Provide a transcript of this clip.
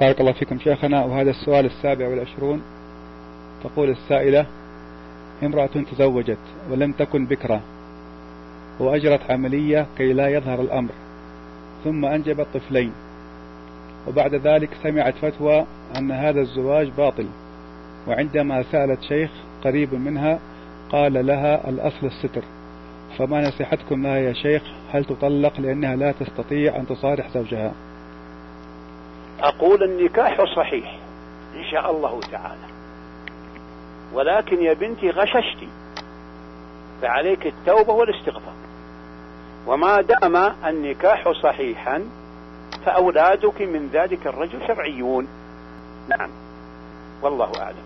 بارك الله فيكم شيخنا. وهذا السؤال 27. تقول السائلة: امرأة تزوجت ولم تكن بكرة وأجرت عملية كي لا يظهر الأمر، ثم أنجبت طفلين، وبعد ذلك سمعت فتوى أن هذا الزواج باطل، وعندما سألت شيخ قريب منها قال لها الأصل الستر، فما نصيحتكم لها يا شيخ؟ هل تطلق لأنها لا تستطيع أن تصارح زوجها؟ أقول النكاح صحيح إن شاء الله تعالى، ولكن يا بنتي غششتي، فعليك التوبة والاستغفار. وما دام النكاح صحيحا فأولادك من ذلك الرجل شرعيون. نعم، والله أعلم.